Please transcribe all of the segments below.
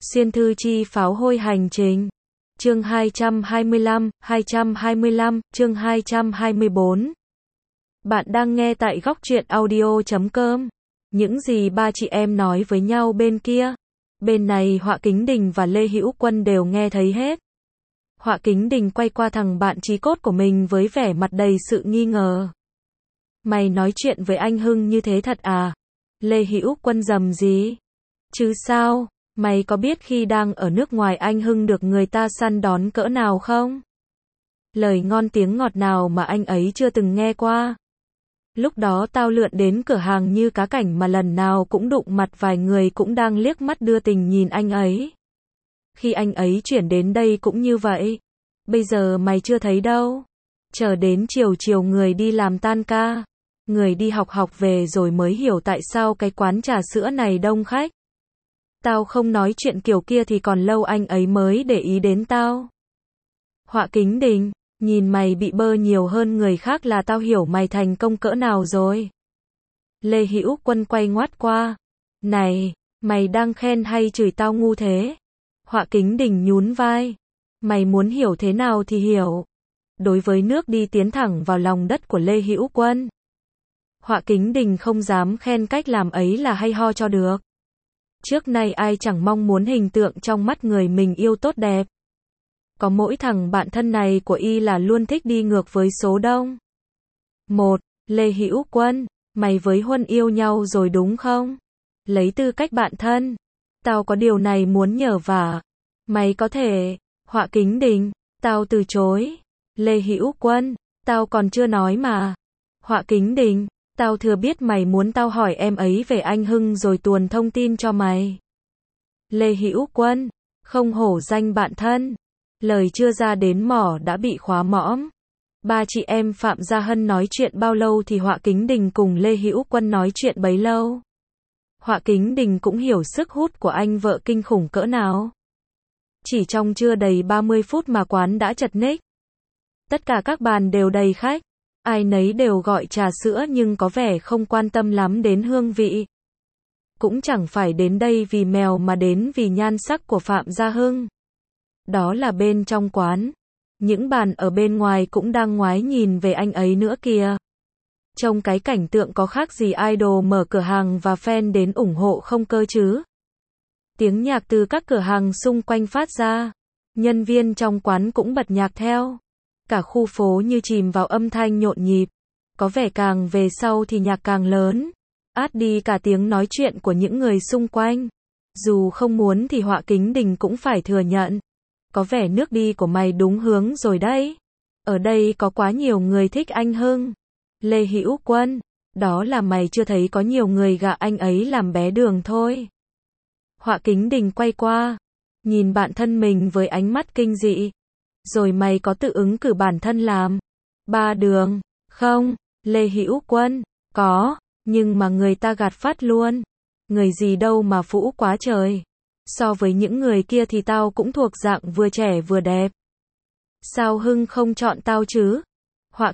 Xuyên thư chi pháo hôi hành trình. Chương 225, chương 224. Bạn đang nghe tại góc truyện audio.com. Những gì ba chị em nói với nhau bên kia. Bên này Họa Kính Đình và Lê Hữu Quân đều nghe thấy hết. Họa Kính Đình quay qua thằng bạn chí cốt của mình với vẻ mặt đầy sự nghi ngờ. Mày nói chuyện với anh Hưng như thế thật à? Lê Hữu Quân rầm gì? Chứ sao? Mày có biết khi đang ở nước ngoài anh Hưng được người ta săn đón cỡ nào không? Lời ngon tiếng ngọt nào mà anh ấy chưa từng nghe qua. Lúc đó tao lượn đến cửa hàng như cá cảnh mà lần nào cũng đụng mặt vài người cũng đang liếc mắt đưa tình nhìn anh ấy. Khi anh ấy chuyển đến đây cũng như vậy. Bây giờ mày chưa thấy đâu. Chờ đến chiều người đi làm tan ca. Người đi học về rồi mới hiểu tại sao cái quán trà sữa này đông khách. Tao không nói chuyện kiểu kia thì còn lâu anh ấy mới để ý đến tao. Họa Kính Đình, nhìn mày bị bơ nhiều hơn người khác là tao hiểu mày thành công cỡ nào rồi. Lê Hữu Quân quay ngoắt qua. Này, mày đang khen hay chửi tao ngu thế? Họa Kính Đình nhún vai. Mày muốn hiểu thế nào thì hiểu. Đối với nước đi tiến thẳng vào lòng đất của Lê Hữu Quân. Họa Kính Đình không dám khen cách làm ấy là hay ho cho được. Trước nay ai chẳng mong muốn hình tượng trong mắt người mình yêu tốt đẹp. Có mỗi thằng bạn thân này của y là luôn thích đi ngược với số đông. 1. Lê Hữu Quân, mày với Huân yêu nhau rồi đúng không? Lấy tư cách bạn thân, tao có điều này muốn nhờ vả. Mày có thể. Họa Kính Đình, tao từ chối. Lê Hữu Quân, tao còn chưa nói mà. Họa Kính Đình, tao thừa biết mày muốn tao hỏi em ấy về anh Hưng rồi tuồn thông tin cho mày. Lê Hữu Quân, không hổ danh bạn thân. Lời chưa ra đến mỏ đã bị khóa mõm. Ba chị em Phạm Gia Hân nói chuyện bao lâu thì Họa Kính Đình cùng Lê Hữu Quân nói chuyện bấy lâu. Họa Kính Đình cũng hiểu sức hút của anh vợ kinh khủng cỡ nào. Chỉ trong chưa đầy 30 phút mà quán đã chật ních. Tất cả các bàn đều đầy khách. Ai nấy đều gọi trà sữa nhưng có vẻ không quan tâm lắm đến hương vị. Cũng chẳng phải đến đây vì mèo mà đến vì nhan sắc của Phạm Gia Hưng. Đó là bên trong quán. Những bàn ở bên ngoài cũng đang ngoái nhìn về anh ấy nữa kìa. Trông cái cảnh tượng có khác gì idol mở cửa hàng và fan đến ủng hộ không cơ chứ. Tiếng nhạc từ các cửa hàng xung quanh phát ra. Nhân viên trong quán cũng bật nhạc theo. Cả khu phố như chìm vào âm thanh nhộn nhịp. Có vẻ càng về sau thì nhạc càng lớn. Át đi cả tiếng nói chuyện của những người xung quanh. Dù không muốn thì Họa Kính Đình cũng phải thừa nhận. Có vẻ nước đi của mày đúng hướng rồi đấy. Ở đây có quá nhiều người thích anh Hưng. Lê Hữu Quân, đó là mày chưa thấy có nhiều người gạ anh ấy làm bé đường thôi. Họa Kính Đình quay qua. Nhìn bạn thân mình với ánh mắt kinh dị. Rồi mày có tự ứng cử bản thân làm ba đường, không? Lê Hữu Quân, có, nhưng mà người ta gạt phát luôn. Người gì đâu mà phũ quá trời. So với những người kia thì tao cũng thuộc dạng vừa trẻ vừa đẹp. Sao Hưng không chọn tao chứ? Họa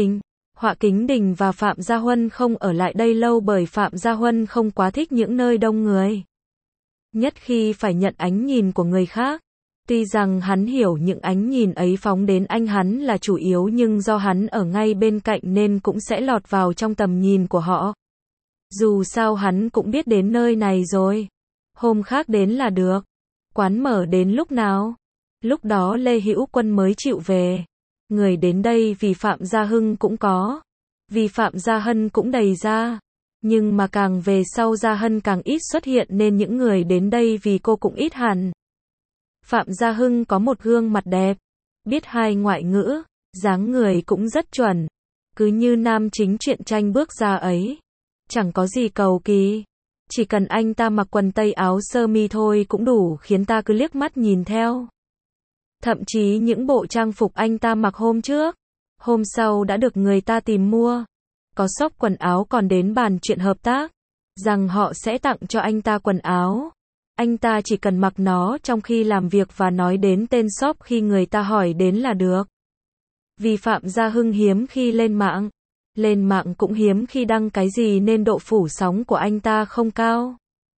Kính Đình và Phạm Gia Huân không ở lại đây lâu bởi Phạm Gia Huân không quá thích những nơi đông người. Nhất khi phải nhận ánh nhìn của người khác. Tuy rằng hắn hiểu những ánh nhìn ấy phóng đến anh hắn là chủ yếu nhưng do hắn ở ngay bên cạnh nên cũng sẽ lọt vào trong tầm nhìn của họ. Dù sao hắn cũng biết đến nơi này rồi. Hôm khác đến là được. Quán mở đến lúc nào? Lúc đó Lê Hữu Quân mới chịu về. Người đến đây vì Phạm Gia Hưng cũng có. Vì Phạm Gia Hân cũng đầy ra. Nhưng mà càng về sau Gia Hân càng ít xuất hiện nên những người đến đây vì cô cũng ít hẳn. Phạm Gia Hưng có một gương mặt đẹp. Biết 2 ngoại ngữ. Dáng người cũng rất chuẩn. Cứ như nam chính truyện tranh bước ra ấy. Chẳng có gì cầu kỳ. Chỉ cần anh ta mặc quần tây áo sơ mi thôi cũng đủ khiến ta cứ liếc mắt nhìn theo. Thậm chí những bộ trang phục anh ta mặc hôm trước, hôm sau đã được người ta tìm mua. Có shop quần áo còn đến bàn chuyện hợp tác, rằng họ sẽ tặng cho anh ta quần áo. Anh ta chỉ cần mặc nó trong khi làm việc và nói đến tên shop khi người ta hỏi đến là được. Vì Phạm Gia Hưng hiếm khi lên mạng cũng hiếm khi đăng cái gì nên độ phủ sóng của anh ta không cao.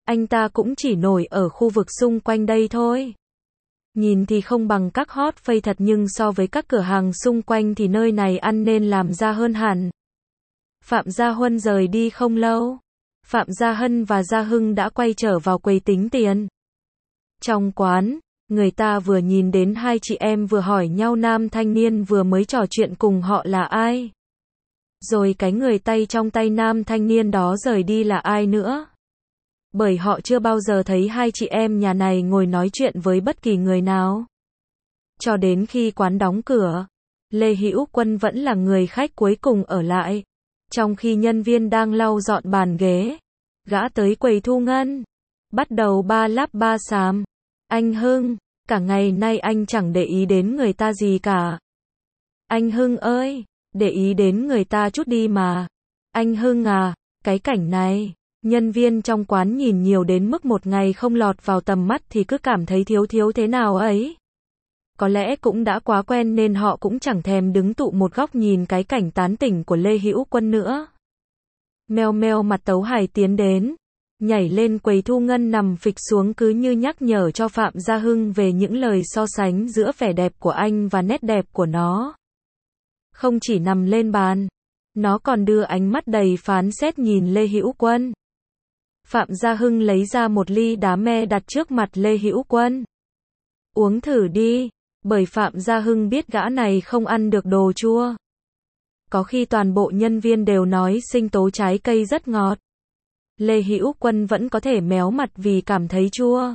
Anh ta cũng chỉ nổi ở khu vực xung quanh đây thôi. Nhìn thì không bằng các hot face thật nhưng so với các cửa hàng xung quanh thì nơi này ăn nên làm ra hơn hẳn. Phạm Gia Huân rời đi không lâu. Phạm Gia Hân và Gia Hưng đã quay trở vào quầy tính tiền. Trong quán, người ta vừa nhìn đến hai chị em vừa hỏi nhau nam thanh niên vừa mới trò chuyện cùng họ là ai. Rồi cái người tay trong tay nam thanh niên đó rời đi là ai nữa. Bởi họ chưa bao giờ thấy hai chị em nhà này ngồi nói chuyện với bất kỳ người nào. Cho đến khi quán đóng cửa, Lê Hữu Quân vẫn là người khách cuối cùng ở lại. Trong khi nhân viên đang lau dọn bàn ghế, gã tới quầy thu ngân, bắt đầu ba lắp ba xàm. Anh Hưng, cả ngày nay anh chẳng để ý đến người ta gì cả. Anh Hưng ơi, để ý đến người ta chút đi mà. Anh Hưng à, cái cảnh này, nhân viên trong quán nhìn nhiều đến mức một ngày không lọt vào tầm mắt thì cứ cảm thấy thiếu thiếu thế nào ấy. Có lẽ cũng đã quá quen nên họ cũng chẳng thèm đứng tụ một góc nhìn cái cảnh tán tỉnh của Lê Hữu Quân nữa. Meo meo mặt Tấu Hải tiến đến, nhảy lên quầy thu ngân nằm phịch xuống cứ như nhắc nhở cho Phạm Gia Hưng về những lời so sánh giữa vẻ đẹp của anh và nét đẹp của nó. Không chỉ nằm lên bàn, nó còn đưa ánh mắt đầy phán xét nhìn Lê Hữu Quân. Phạm Gia Hưng lấy ra một ly đá me đặt trước mặt Lê Hữu Quân. Uống thử đi, bởi Phạm Gia Hưng biết gã này không ăn được đồ chua. Có khi toàn bộ nhân viên đều nói sinh tố trái cây rất ngọt. Lê Hữu Quân vẫn có thể méo mặt vì cảm thấy chua.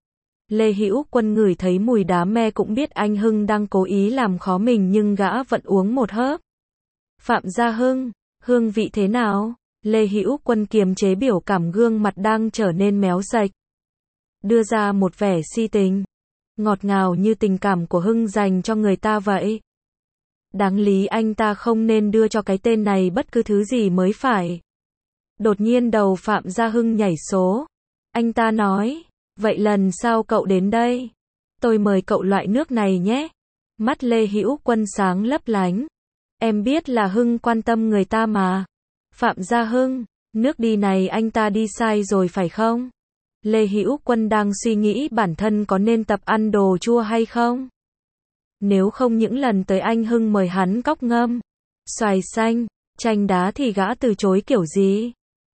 Lê Hữu Quân ngửi thấy mùi đá me cũng biết anh Hưng đang cố ý làm khó mình nhưng gã vẫn uống một hớp. Phạm Gia Hưng, hương vị thế nào? Lê Hữu Quân kiềm chế biểu cảm gương mặt đang trở nên méo sạch. Đưa ra một vẻ si tình. Ngọt ngào như tình cảm của Hưng dành cho người ta vậy. Đáng lý anh ta không nên đưa cho cái tên này bất cứ thứ gì mới phải. Đột nhiên đầu Phạm Gia Hưng nhảy số. Anh ta nói, vậy lần sau cậu đến đây, tôi mời cậu loại nước này nhé. Mắt Lê Hữu Quân sáng lấp lánh. Em biết là Hưng quan tâm người ta mà. Phạm Gia Hưng, nước đi này anh ta đi sai rồi phải không? Lê Hữu Quân đang suy nghĩ bản thân có nên tập ăn đồ chua hay không? Nếu không những lần tới anh Hưng mời hắn cóc ngâm, xoài xanh, chanh đá thì gã từ chối kiểu gì?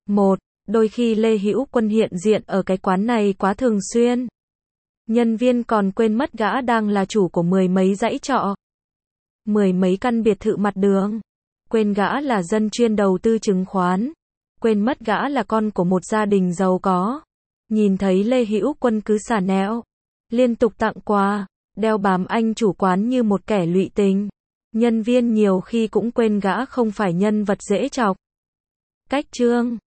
Đôi khi Lê Hữu Quân hiện diện ở cái quán này quá thường xuyên. Nhân viên còn quên mất gã đang là chủ của mười mấy dãy trọ, mười mấy căn biệt thự mặt đường. Quên gã là dân chuyên đầu tư chứng khoán. Quên mất gã là con của một gia đình giàu có. Nhìn thấy Lê Hữu Quân cứ xả nẹo, liên tục tặng quà, đeo bám anh chủ quán như một kẻ lụy tình. Nhân viên nhiều khi cũng quên gã không phải nhân vật dễ chọc. Cách chương